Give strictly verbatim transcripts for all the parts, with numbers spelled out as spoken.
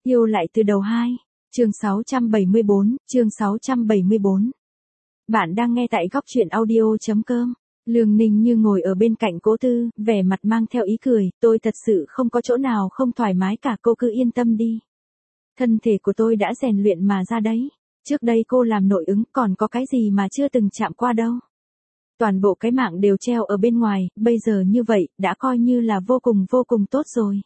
Yêu lại từ đầu hai. Chương sáu trăm bảy mươi bốn, chương sáu trăm bảy mươi bốn. Bạn đang nghe tại góc truyện audio chấm com. Lương Ninh Như ngồi ở bên cạnh Cố Tư, vẻ mặt mang theo ý cười, tôi thật sự không có chỗ nào không thoải mái cả, cô cứ yên tâm đi. Thân thể của tôi đã rèn luyện mà ra đấy. Trước đây cô làm nội ứng còn có cái gì mà chưa từng chạm qua đâu. Toàn bộ cái mạng đều treo ở bên ngoài, bây giờ như vậy, đã coi như là vô cùng vô cùng tốt rồi.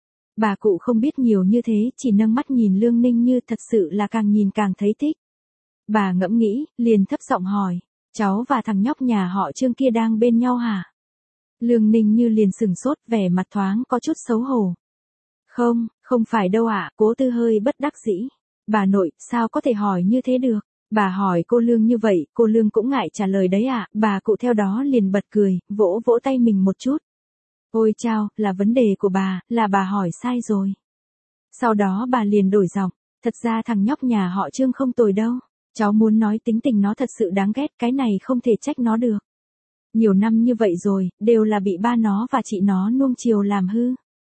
Bà cụ không biết nhiều như thế, chỉ nâng mắt nhìn Lương Ninh Như, thật sự là càng nhìn càng thấy thích. Bà ngẫm nghĩ, liền thấp giọng hỏi, cháu và thằng nhóc nhà họ Trương kia đang bên nhau hả? Lương Ninh Như liền sừng sốt, vẻ mặt thoáng có chút xấu hổ. Không, không phải đâu ạ, Cố Tư hơi bất đắc dĩ. Bà nội, sao có thể hỏi như thế được? Bà hỏi cô Lương như vậy, cô Lương cũng ngại trả lời đấy ạ, bà cụ theo đó liền bật cười, vỗ vỗ tay mình một chút. Ôi chao, là vấn đề của bà, là bà hỏi sai rồi. Sau đó bà liền đổi giọng, thật ra thằng nhóc nhà họ Trương không tồi đâu. Cháu muốn nói tính tình nó thật sự đáng ghét, cái này không thể trách nó được. Nhiều năm như vậy rồi, đều là bị ba nó và chị nó nuông chiều làm hư.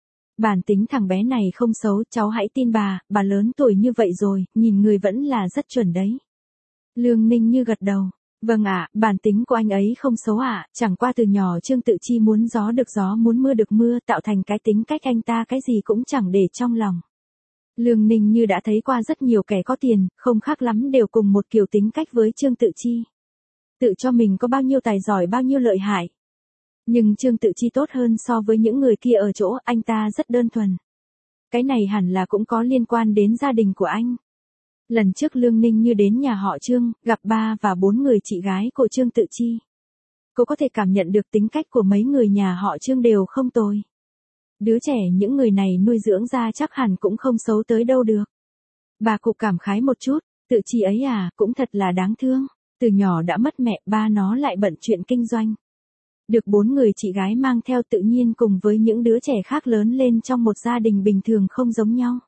Bản tính thằng bé này không xấu, cháu hãy tin bà, bà lớn tuổi như vậy rồi, nhìn người vẫn là rất chuẩn đấy. Lương Ninh Như gật đầu. Vâng ạ, bản tính của anh ấy không xấu ạ, chẳng qua từ nhỏ Trương Tự Chi muốn gió được gió muốn mưa được mưa, tạo thành cái tính cách anh ta cái gì cũng chẳng để trong lòng. Lương Ninh Như đã thấy qua rất nhiều kẻ có tiền, không khác lắm đều cùng một kiểu tính cách với Trương Tự Chi. Tự cho mình có bao nhiêu tài giỏi bao nhiêu lợi hại. Nhưng Trương Tự Chi tốt hơn so với những người kia ở chỗ anh ta rất đơn thuần. Cái này hẳn là cũng có liên quan đến gia đình của anh. Lần trước Lương Ninh Như đến nhà họ Trương, gặp ba và bốn người chị gái của Trương Tự Chi. Cô có thể cảm nhận được tính cách của mấy người nhà họ Trương đều không tồi. Đứa trẻ những người này nuôi dưỡng ra chắc hẳn cũng không xấu tới đâu được. Bà cụ cảm khái một chút, Tự Chi ấy à, cũng thật là đáng thương. Từ nhỏ đã mất mẹ, ba nó lại bận chuyện kinh doanh. Được bốn người chị gái mang theo tự nhiên cùng với những đứa trẻ khác lớn lên trong một gia đình bình thường không giống nhau.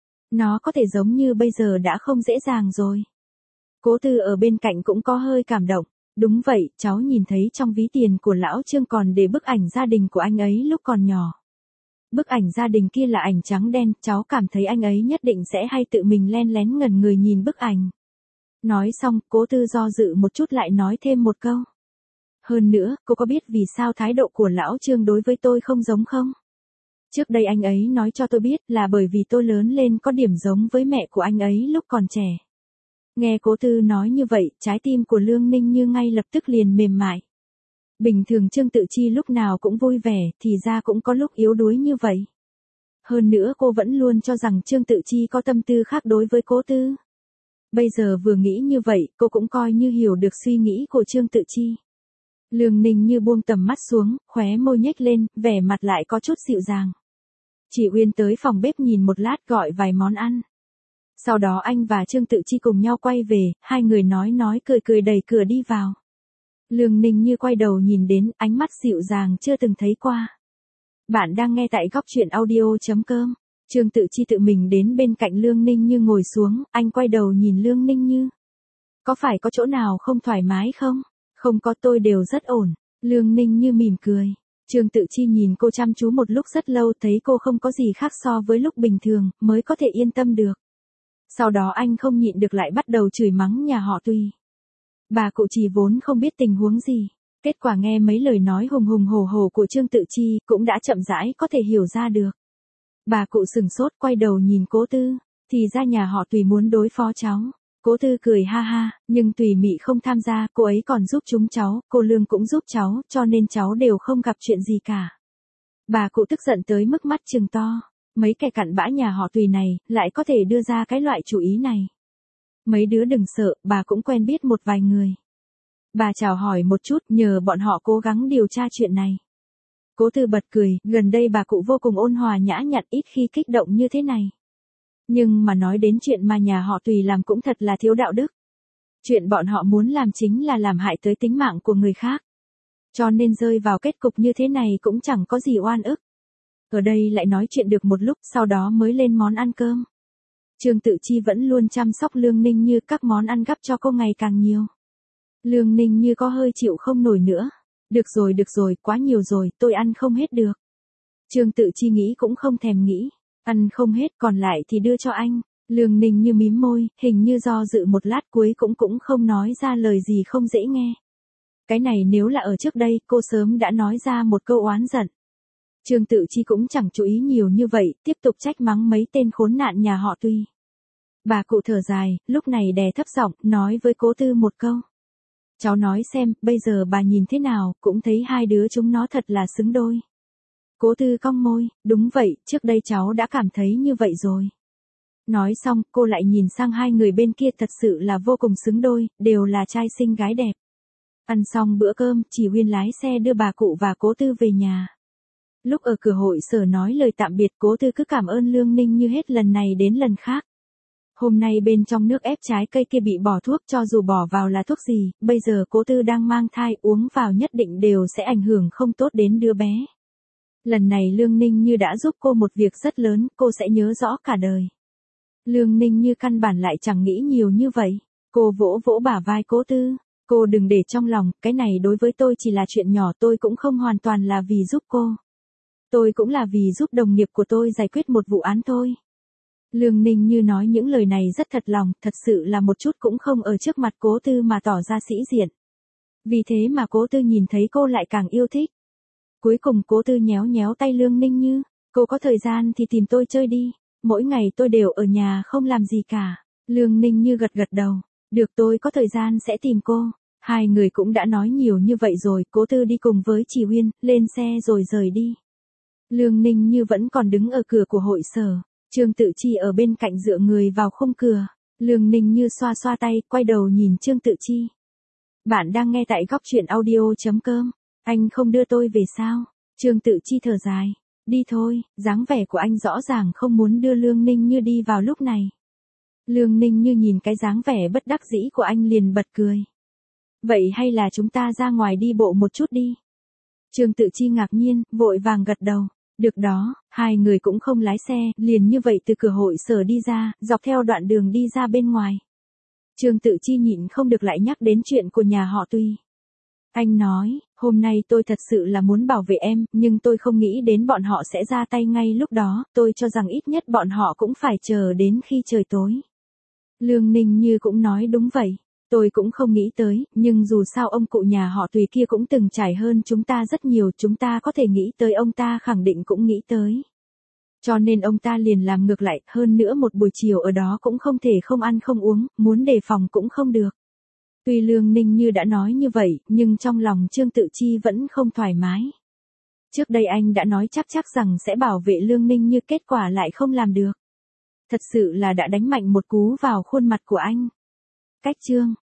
Nó có thể giống như bây giờ đã không dễ dàng rồi. Cố Tư ở bên cạnh cũng có hơi cảm động. Đúng vậy, cháu nhìn thấy trong ví tiền của lão Trương còn để bức ảnh gia đình của anh ấy lúc còn nhỏ. Bức ảnh gia đình kia là ảnh trắng đen, cháu cảm thấy anh ấy nhất định sẽ hay tự mình len lén ngẩn người nhìn bức ảnh. Nói xong, Cố Tư do dự một chút lại nói thêm một câu. Hơn nữa, cô có biết vì sao thái độ của lão Trương đối với tôi không giống không? Trước đây anh ấy nói cho tôi biết là bởi vì tôi lớn lên có điểm giống với mẹ của anh ấy lúc còn trẻ. Nghe Cố Tư nói như vậy, trái tim của Lương Ninh Như ngay lập tức liền mềm mại. Bình thường Trương Tự Chi lúc nào cũng vui vẻ, thì ra cũng có lúc yếu đuối như vậy. Hơn nữa cô vẫn luôn cho rằng Trương Tự Chi có tâm tư khác đối với Cố Tư. Bây giờ vừa nghĩ như vậy, cô cũng coi như hiểu được suy nghĩ của Trương Tự Chi. Lương Ninh Như buông tầm mắt xuống, khóe môi nhếch lên, vẻ mặt lại có chút dịu dàng. Chị Uyên tới phòng bếp nhìn một lát gọi vài món ăn. Sau đó anh và Trương Tự Chi cùng nhau quay về, hai người nói nói cười cười đẩy cửa đi vào. Lương Ninh Như quay đầu nhìn đến, ánh mắt dịu dàng chưa từng thấy qua. Bạn đang nghe tại góc truyện audio chấm com. Trương Tự Chi tự mình đến bên cạnh Lương Ninh Như ngồi xuống, anh quay đầu nhìn Lương Ninh Như. Có phải có chỗ nào không thoải mái không? Không có, tôi đều rất ổn. Lương Ninh Như mỉm cười. Trương Tự Chi nhìn cô chăm chú một lúc rất lâu, thấy cô không có gì khác so với lúc bình thường, mới có thể yên tâm được. Sau đó anh không nhịn được lại bắt đầu chửi mắng nhà họ Tùy. Bà cụ Trì vốn không biết tình huống gì, kết quả nghe mấy lời nói hùng hùng hổ hổ của Trương Tự Chi, cũng đã chậm rãi có thể hiểu ra được. Bà cụ sừng sốt quay đầu nhìn Cố Tư, thì ra nhà họ Tùy muốn đối phó cháu. Cố Tư cười ha ha, nhưng Tùy Mị không tham gia, cô ấy còn giúp chúng cháu, cô Lương cũng giúp cháu, cho nên cháu đều không gặp chuyện gì cả. Bà cụ tức giận tới mức mắt trừng to, mấy kẻ cặn bã nhà họ Tùy này, lại có thể đưa ra cái loại chủ ý này. Mấy đứa đừng sợ, bà cũng quen biết một vài người. Bà chào hỏi một chút, nhờ bọn họ cố gắng điều tra chuyện này. Cố Tư bật cười, gần đây bà cụ vô cùng ôn hòa nhã nhặn, ít khi kích động như thế này. Nhưng mà nói đến chuyện mà nhà họ Tùy làm cũng thật là thiếu đạo đức. Chuyện bọn họ muốn làm chính là làm hại tới tính mạng của người khác. Cho nên rơi vào kết cục như thế này cũng chẳng có gì oan ức. Ở đây lại nói chuyện được một lúc, sau đó mới lên món ăn cơm. Trương Tự Chi vẫn luôn chăm sóc Lương Ninh Như, các món ăn gắp cho cô ngày càng nhiều. Lương Ninh Như có hơi chịu không nổi nữa. Được rồi được rồi, quá nhiều rồi, tôi ăn không hết được. Trương Tự Chi nghĩ cũng không thèm nghĩ. Ăn không hết còn lại thì đưa cho anh. Lương Ninh Như mím môi, hình như do dự một lát cuối cũng cũng không nói ra lời gì không dễ nghe. Cái này nếu là ở trước đây, cô sớm đã nói ra một câu oán giận. Trương Tự Chi cũng chẳng chú ý nhiều như vậy, tiếp tục trách mắng mấy tên khốn nạn nhà họ Tuy. Bà cụ thở dài, lúc này đè thấp giọng, nói với Cố Tư một câu. Cháu nói xem, bây giờ bà nhìn thế nào, cũng thấy hai đứa chúng nó thật là xứng đôi. Cố Tư cong môi, đúng vậy, trước đây cháu đã cảm thấy như vậy rồi. Nói xong, cô lại nhìn sang hai người bên kia thật sự là vô cùng xứng đôi, đều là trai xinh gái đẹp. Ăn xong bữa cơm, Chỉ Huyên lái xe đưa bà cụ và Cố Tư về nhà. Lúc ở cửa hội sở nói lời tạm biệt, Cố Tư cứ cảm ơn Lương Ninh Như hết lần này đến lần khác. Hôm nay bên trong nước ép trái cây kia bị bỏ thuốc, cho dù bỏ vào là thuốc gì, bây giờ Cố Tư đang mang thai, uống vào nhất định đều sẽ ảnh hưởng không tốt đến đứa bé. Lần này Lương Ninh Như đã giúp cô một việc rất lớn, cô sẽ nhớ rõ cả đời. Lương Ninh Như căn bản lại chẳng nghĩ nhiều như vậy. Cô vỗ vỗ bả vai Cố Tư. Cô đừng để trong lòng, cái này đối với tôi chỉ là chuyện nhỏ, tôi cũng không hoàn toàn là vì giúp cô. Tôi cũng là vì giúp đồng nghiệp của tôi giải quyết một vụ án thôi. Lương Ninh Như nói những lời này rất thật lòng, thật sự là một chút cũng không ở trước mặt Cố Tư mà tỏ ra sĩ diện. Vì thế mà Cố Tư nhìn thấy cô lại càng yêu thích. Cuối cùng Cố Tư nhéo nhéo tay Lương Ninh Như, cô có thời gian thì tìm tôi chơi đi, mỗi ngày tôi đều ở nhà không làm gì cả. Lương Ninh Như gật gật đầu, được, tôi có thời gian sẽ tìm cô. Hai người cũng đã nói nhiều như vậy rồi, Cố Tư đi cùng với Chỉ Huyên, lên xe rồi rời đi. Lương Ninh Như vẫn còn đứng ở cửa của hội sở, Trương Tự Chi ở bên cạnh dựa người vào khung cửa. Lương Ninh Như xoa xoa tay, quay đầu nhìn Trương Tự Chi. Bạn đang nghe tại góc truyện audio chấm com. Anh không đưa tôi về sao? Trương Tự Chi thở dài. Đi thôi, dáng vẻ của anh rõ ràng không muốn đưa Lương Ninh Như đi vào lúc này. Lương Ninh Như nhìn cái dáng vẻ bất đắc dĩ của anh liền bật cười. Vậy hay là chúng ta ra ngoài đi bộ một chút đi? Trương Tự Chi ngạc nhiên, vội vàng gật đầu. Được đó, hai người cũng không lái xe, liền như vậy từ cửa hội sở đi ra, dọc theo đoạn đường đi ra bên ngoài. Trương Tự Chi nhịn không được lại nhắc đến chuyện của nhà họ Tuy. Anh nói, hôm nay tôi thật sự là muốn bảo vệ em, nhưng tôi không nghĩ đến bọn họ sẽ ra tay ngay lúc đó, tôi cho rằng ít nhất bọn họ cũng phải chờ đến khi trời tối. Lương Ninh Như cũng nói đúng vậy, tôi cũng không nghĩ tới, nhưng dù sao ông cụ nhà họ Tùy kia cũng từng trải hơn chúng ta rất nhiều, chúng ta có thể nghĩ tới ông ta khẳng định cũng nghĩ tới. Cho nên ông ta liền làm ngược lại, hơn nữa một buổi chiều ở đó cũng không thể không ăn không uống, muốn đề phòng cũng không được. Tuy Lương Ninh Như đã nói như vậy, nhưng trong lòng Trương Tự Chi vẫn không thoải mái. Trước đây anh đã nói chắc chắc rằng sẽ bảo vệ Lương Ninh Như, kết quả lại không làm được. Thật sự là đã đánh mạnh một cú vào khuôn mặt của anh. Cách chương